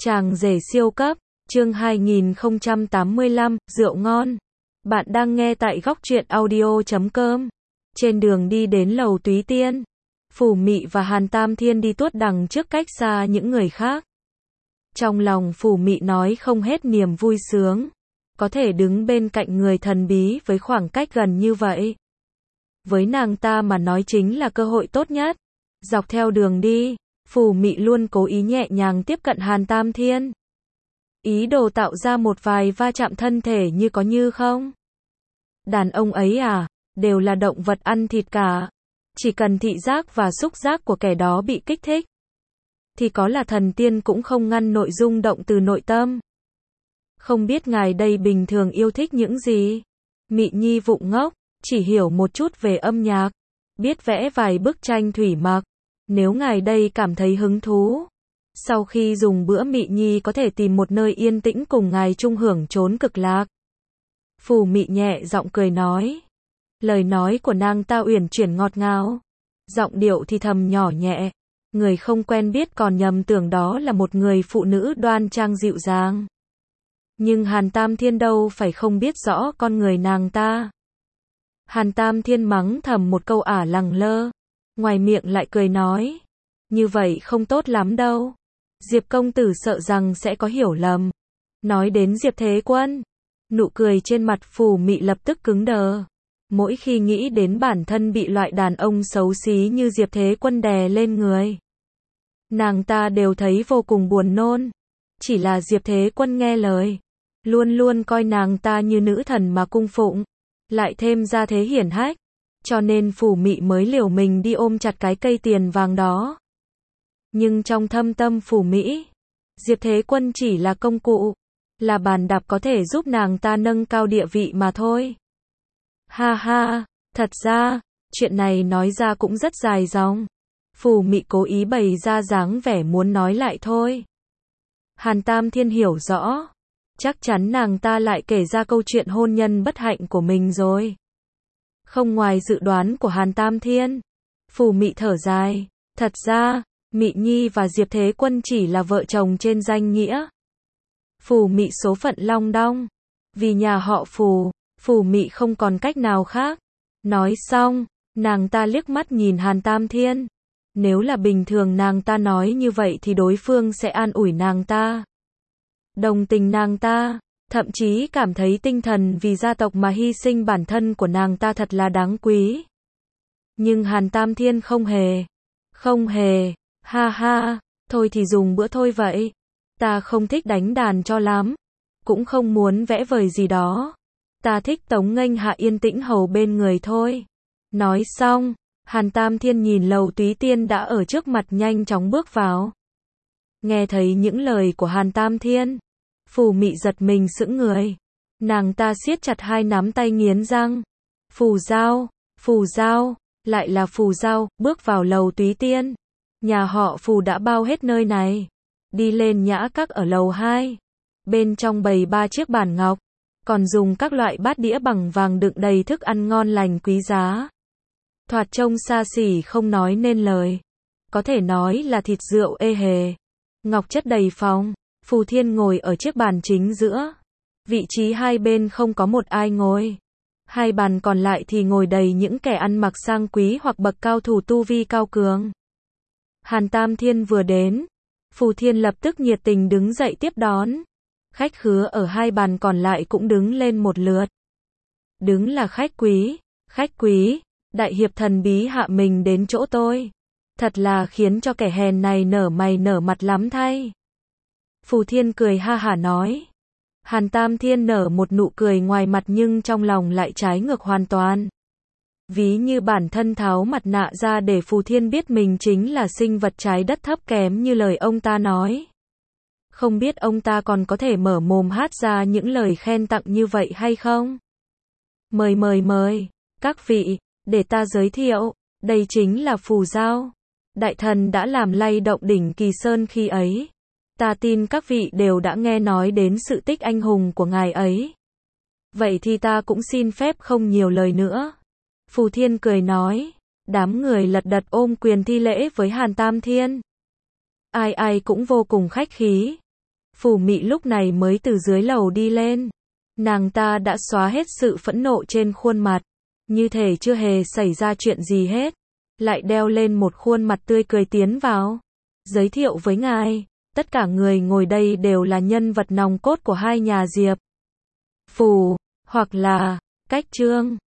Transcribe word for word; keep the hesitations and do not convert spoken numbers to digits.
Chàng rể siêu cấp, chương hai nghìn không trăm tám mươi lăm, rượu ngon. Bạn đang nghe tại góc truyện audio chấm com. Trên đường đi đến lầu Túy Tiên, Phù Mị và Hàn Tam Thiên đi tuốt đằng trước cách xa những người khác. Trong lòng Phù Mị nói không hết niềm vui sướng, có thể đứng bên cạnh người thần bí với khoảng cách gần như vậy. Với nàng ta mà nói chính là cơ hội tốt nhất. Dọc theo đường đi, Phù Mị luôn cố ý nhẹ nhàng tiếp cận Hàn Tam Thiên, ý đồ tạo ra một vài va chạm thân thể như có như không. Đàn ông ấy à, đều là động vật ăn thịt cả. Chỉ cần thị giác và xúc giác của kẻ đó bị kích thích, thì có là thần tiên cũng không ngăn nội dung động từ nội tâm. Không biết ngài đây bình thường yêu thích những gì? Mị Nhi vụng ngốc, chỉ hiểu một chút về âm nhạc, biết vẽ vài bức tranh thủy mặc. Nếu ngài đây cảm thấy hứng thú, sau khi dùng bữa Mị Nhi có thể tìm một nơi yên tĩnh cùng ngài chung hưởng chốn cực lạc. Phù Mị nhẹ giọng cười nói. Lời nói của nàng ta uyển chuyển ngọt ngào, giọng điệu thì thầm nhỏ nhẹ. Người không quen biết còn nhầm tưởng đó là một người phụ nữ đoan trang dịu dàng. Nhưng Hàn Tam Thiên đâu phải không biết rõ con người nàng ta. Hàn Tam Thiên mắng thầm một câu ả lẳng lơ, ngoài miệng lại cười nói. Như vậy không tốt lắm đâu. Diệp công tử sợ rằng sẽ có hiểu lầm. Nói đến Diệp Thế Quân, nụ cười trên mặt Phù Mị lập tức cứng đờ. Mỗi khi nghĩ đến bản thân bị loại đàn ông xấu xí như Diệp Thế Quân đè lên người, nàng ta đều thấy vô cùng buồn nôn. Chỉ là Diệp Thế Quân nghe lời, luôn luôn coi nàng ta như nữ thần mà cung phụng, lại thêm ra thế hiển hách, cho nên Phù Mị mới liều mình đi ôm chặt cái cây tiền vàng đó. Nhưng trong thâm tâm Phù Mị, Diệp Thế Quân chỉ là công cụ, là bàn đạp có thể giúp nàng ta nâng cao địa vị mà thôi. Ha ha, thật ra, chuyện này nói ra cũng rất dài dòng. Phù Mị cố ý bày ra dáng vẻ muốn nói lại thôi. Hàn Tam Thiên hiểu rõ, chắc chắn nàng ta lại kể ra câu chuyện hôn nhân bất hạnh của mình rồi. Không ngoài dự đoán của Hàn Tam Thiên, Phù Mị thở dài. Thật ra, Mị Nhi và Diệp Thế Quân chỉ là vợ chồng trên danh nghĩa. Phù Mị số phận long đong, vì nhà họ Phù, Phù Mị không còn cách nào khác. Nói xong, nàng ta liếc mắt nhìn Hàn Tam Thiên. Nếu là bình thường nàng ta nói như vậy thì đối phương sẽ an ủi nàng ta, đồng tình nàng ta, thậm chí cảm thấy tinh thần vì gia tộc mà hy sinh bản thân của nàng ta thật là đáng quý. Nhưng Hàn Tam Thiên không hề. Không hề. Ha ha, thôi thì dùng bữa thôi vậy. Ta không thích đánh đàn cho lắm, cũng không muốn vẽ vời gì đó. Ta thích tống nghênh hạ yên tĩnh hầu bên người thôi. Nói xong, Hàn Tam Thiên nhìn lầu Túy Tiên đã ở trước mặt nhanh chóng bước vào. Nghe thấy những lời của Hàn Tam Thiên, Phù Mị giật mình sững người. Nàng ta siết chặt hai nắm tay nghiến răng. Phù Giao, Phù Giao, lại là Phù Giao, bước vào lầu Túy Tiên. Nhà họ Phù đã bao hết nơi này. Đi lên nhã các ở lầu hai. Bên trong bày ba chiếc bàn ngọc, còn dùng các loại bát đĩa bằng vàng đựng đầy thức ăn ngon lành quý giá. Thoạt trông xa xỉ không nói nên lời. Có thể nói là thịt rượu ê hề. Ngọc chất đầy phòng. Phù Thiên ngồi ở chiếc bàn chính giữa. Vị trí hai bên không có một ai ngồi. Hai bàn còn lại thì ngồi đầy những kẻ ăn mặc sang quý hoặc bậc cao thủ tu vi cao cường. Hàn Tam Thiên vừa đến, Phù Thiên lập tức nhiệt tình đứng dậy tiếp đón. Khách khứa ở hai bàn còn lại cũng đứng lên một lượt. Đứng là khách quý, khách quý, đại hiệp thần bí hạ mình đến chỗ tôi. Thật là khiến cho kẻ hèn này nở mày nở mặt lắm thay. Phù Thiên cười ha hả nói. Hàn Tam Thiên nở một nụ cười ngoài mặt nhưng trong lòng lại trái ngược hoàn toàn. Ví như bản thân tháo mặt nạ ra để Phù Thiên biết mình chính là sinh vật trái đất thấp kém như lời ông ta nói. Không biết ông ta còn có thể mở mồm hát ra những lời khen tặng như vậy hay không? Mời mời mời, các vị, để ta giới thiệu, đây chính là Phù Giao. Đại thần đã làm lay động đỉnh Kỳ Sơn khi ấy. Ta tin các vị đều đã nghe nói đến sự tích anh hùng của ngài ấy. Vậy thì ta cũng xin phép không nhiều lời nữa. Phù Thiên cười nói. Đám người lật đật ôm quyền thi lễ với Hàn Tam Thiên. Ai ai cũng vô cùng khách khí. Phủ Mị lúc này mới từ dưới lầu đi lên. Nàng ta đã xóa hết sự phẫn nộ trên khuôn mặt, như thể chưa hề xảy ra chuyện gì hết, lại đeo lên một khuôn mặt tươi cười tiến vào. Giới thiệu với ngài, tất cả người ngồi đây đều là nhân vật nòng cốt của hai nhà Diệp Phủ, hoặc là Cách Trương.